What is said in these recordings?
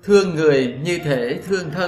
Thương người như thể thương thân.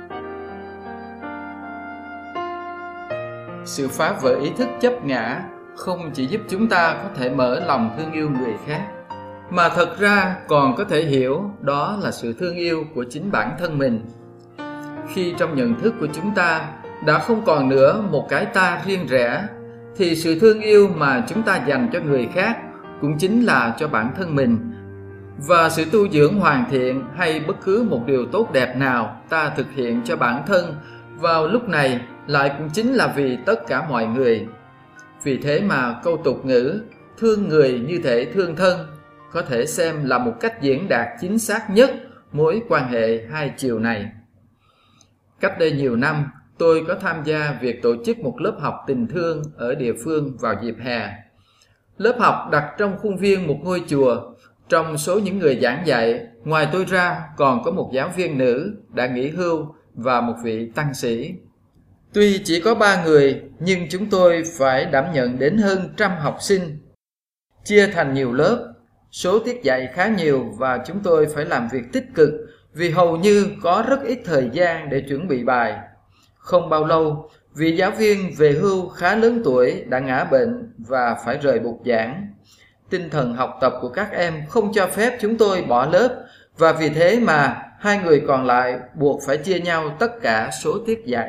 Sự phá vỡ ý thức chấp ngã không chỉ giúp chúng ta có thể mở lòng thương yêu người khác, mà thật ra còn có thể hiểu đó là sự thương yêu của chính bản thân mình. Khi trong nhận thức của chúng ta đã không còn nữa một cái ta riêng rẽ, thì sự thương yêu mà chúng ta dành cho người khác cũng chính là cho bản thân mình. Và sự tu dưỡng hoàn thiện hay bất cứ một điều tốt đẹp nào ta thực hiện cho bản thân vào lúc này lại cũng chính là vì tất cả mọi người. Vì thế mà câu tục ngữ thương người như thể thương thân có thể xem là một cách diễn đạt chính xác nhất mối quan hệ hai chiều này. Cách đây nhiều năm, tôi có tham gia việc tổ chức một lớp học tình thương ở địa phương vào dịp hè. Lớp học đặt trong khuôn viên một ngôi chùa. Trong số những người giảng dạy, ngoài tôi ra còn có một giáo viên nữ đã nghỉ hưu và một vị tăng sĩ. Tuy chỉ có 3 người, nhưng chúng tôi phải đảm nhận đến hơn 100 học sinh. Chia thành nhiều lớp, số tiết dạy khá nhiều và chúng tôi phải làm việc tích cực vì hầu như có rất ít thời gian để chuẩn bị bài. Không bao lâu, vị giáo viên về hưu khá lớn tuổi đã ngã bệnh và phải rời bục giảng. Tinh thần học tập của các em không cho phép chúng tôi bỏ lớp, và vì thế mà 2 người còn lại buộc phải chia nhau tất cả số tiết dạy.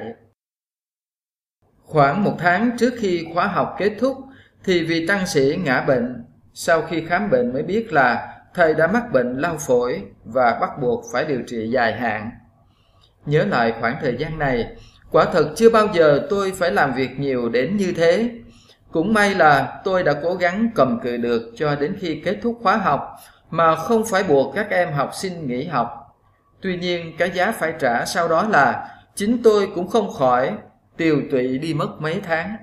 Khoảng 1 tháng trước khi khóa học kết thúc thì vị tăng sĩ ngã bệnh. Sau khi khám bệnh mới biết là thầy đã mắc bệnh lao phổi và bắt buộc phải điều trị dài hạn. Nhớ lại khoảng thời gian này, quả thật chưa bao giờ tôi phải làm việc nhiều đến như thế. Cũng may là tôi đã cố gắng cầm cự được cho đến khi kết thúc khóa học mà không phải buộc các em học sinh nghỉ học. Tuy nhiên cái giá phải trả sau đó là chính tôi cũng không khỏi tiều tụy đi mất mấy tháng.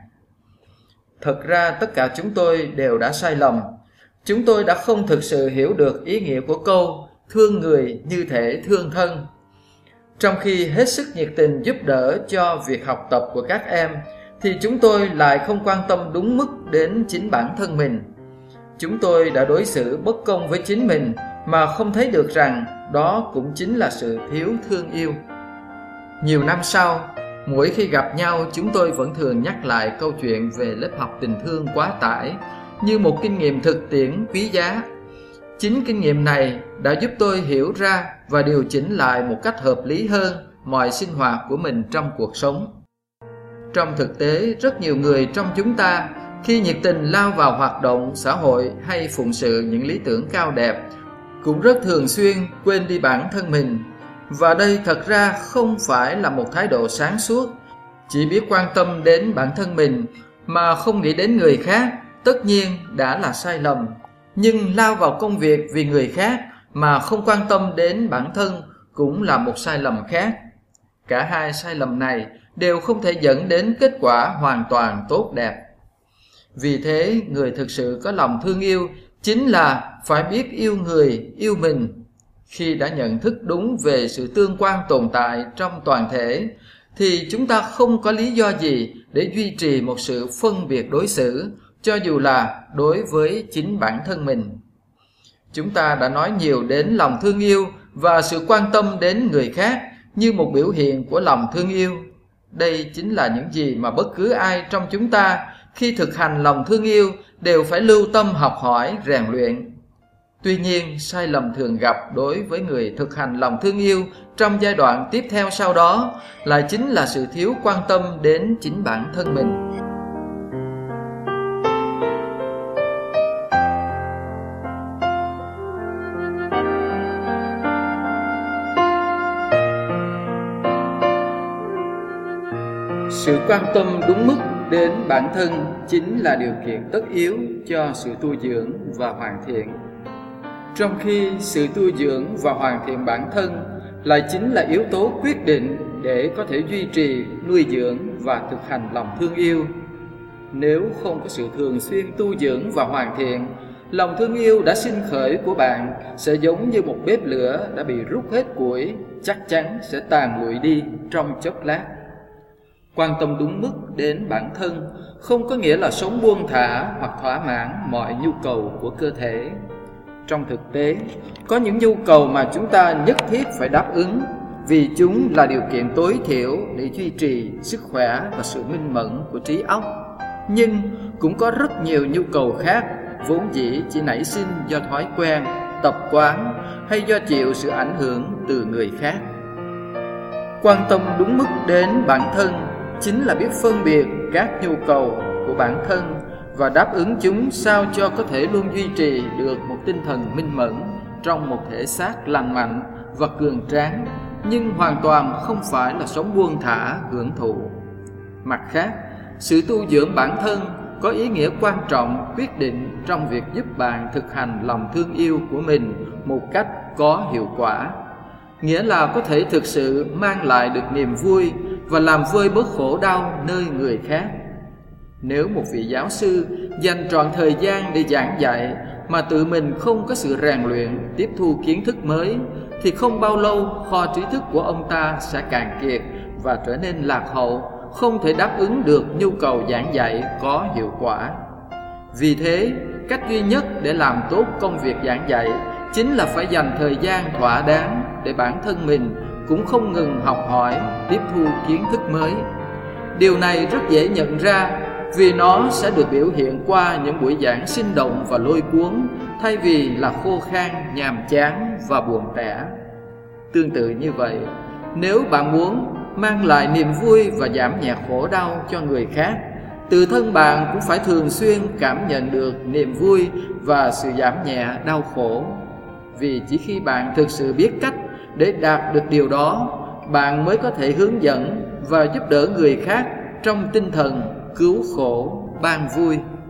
Thật ra tất cả chúng tôi đều đã sai lầm. Chúng tôi đã không thực sự hiểu được ý nghĩa của câu thương người như thể thương thân. Trong khi hết sức nhiệt tình giúp đỡ cho việc học tập của các em, thì chúng tôi lại không quan tâm đúng mức đến chính bản thân mình. Chúng tôi đã đối xử bất công với chính mình mà không thấy được rằng đó cũng chính là sự thiếu thương yêu. Nhiều năm sau, mỗi khi gặp nhau chúng tôi vẫn thường nhắc lại câu chuyện về lớp học tình thương quá tải như một kinh nghiệm thực tiễn quý giá. Chính kinh nghiệm này đã giúp tôi hiểu ra và điều chỉnh lại một cách hợp lý hơn mọi sinh hoạt của mình trong cuộc sống. Trong thực tế, rất nhiều người trong chúng ta khi nhiệt tình lao vào hoạt động xã hội hay phụng sự những lý tưởng cao đẹp cũng rất thường xuyên quên đi bản thân mình. Và đây thật ra không phải là một thái độ sáng suốt. Chỉ biết quan tâm đến bản thân mình mà không nghĩ đến người khác tất nhiên đã là sai lầm. Nhưng lao vào công việc vì người khác mà không quan tâm đến bản thân cũng là một sai lầm khác. Cả hai sai lầm này đều không thể dẫn đến kết quả hoàn toàn tốt đẹp. Vì thế, người thực sự có lòng thương yêu chính là phải biết yêu người, yêu mình. Khi đã nhận thức đúng về sự tương quan tồn tại trong toàn thể, thì chúng ta không có lý do gì để duy trì một sự phân biệt đối xử, cho dù là đối với chính bản thân mình. Chúng ta đã nói nhiều đến lòng thương yêu và sự quan tâm đến người khác như một biểu hiện của lòng thương yêu. Đây chính là những gì mà bất cứ ai trong chúng ta khi thực hành lòng thương yêu đều phải lưu tâm học hỏi, rèn luyện. Tuy nhiên, sai lầm thường gặp đối với người thực hành lòng thương yêu trong giai đoạn tiếp theo sau đó lại chính là sự thiếu quan tâm đến chính bản thân mình. Sự quan tâm đúng mức đến bản thân chính là điều kiện tất yếu cho sự tu dưỡng và hoàn thiện. Trong khi sự tu dưỡng và hoàn thiện bản thân lại chính là yếu tố quyết định để có thể duy trì, nuôi dưỡng và thực hành lòng thương yêu. Nếu không có sự thường xuyên tu dưỡng và hoàn thiện, lòng thương yêu đã sinh khởi của bạn sẽ giống như một bếp lửa đã bị rút hết củi, chắc chắn sẽ tàn lụi đi trong chốc lát. Quan tâm đúng mức đến bản thân không có nghĩa là sống buông thả hoặc thỏa mãn mọi nhu cầu của cơ thể. Trong thực tế, có những nhu cầu mà chúng ta nhất thiết phải đáp ứng vì chúng là điều kiện tối thiểu để duy trì sức khỏe và sự minh mẫn của trí óc. Nhưng cũng có rất nhiều nhu cầu khác vốn dĩ chỉ nảy sinh do thói quen, tập quán hay do chịu sự ảnh hưởng từ người khác. Quan tâm đúng mức đến bản thân chính là biết phân biệt các nhu cầu của bản thân và đáp ứng chúng sao cho có thể luôn duy trì được một tinh thần minh mẫn trong một thể xác lành mạnh và cường tráng, nhưng hoàn toàn không phải là sống buông thả hưởng thụ. Mặt khác, sự tu dưỡng bản thân có ý nghĩa quan trọng quyết định trong việc giúp bạn thực hành lòng thương yêu của mình một cách có hiệu quả, nghĩa là có thể thực sự mang lại được niềm vui và làm vơi bớt khổ đau nơi người khác. Nếu một vị giáo sư dành trọn thời gian để giảng dạy mà tự mình không có sự rèn luyện, tiếp thu kiến thức mới, thì không bao lâu kho trí thức của ông ta sẽ cạn kiệt và trở nên lạc hậu, không thể đáp ứng được nhu cầu giảng dạy có hiệu quả. Vì thế, cách duy nhất để làm tốt công việc giảng dạy chính là phải dành thời gian thỏa đáng để bản thân mình cũng không ngừng học hỏi, tiếp thu kiến thức mới. Điều này rất dễ nhận ra vì nó sẽ được biểu hiện qua những buổi giảng sinh động và lôi cuốn, thay vì là khô khan, nhàm chán và buồn tẻ. Tương tự như vậy, nếu bạn muốn mang lại niềm vui và giảm nhẹ khổ đau cho người khác, tự thân bạn cũng phải thường xuyên cảm nhận được niềm vui và sự giảm nhẹ đau khổ. Vì chỉ khi bạn thực sự biết cách để đạt được điều đó, bạn mới có thể hướng dẫn và giúp đỡ người khác trong tinh thần cứu khổ ban vui.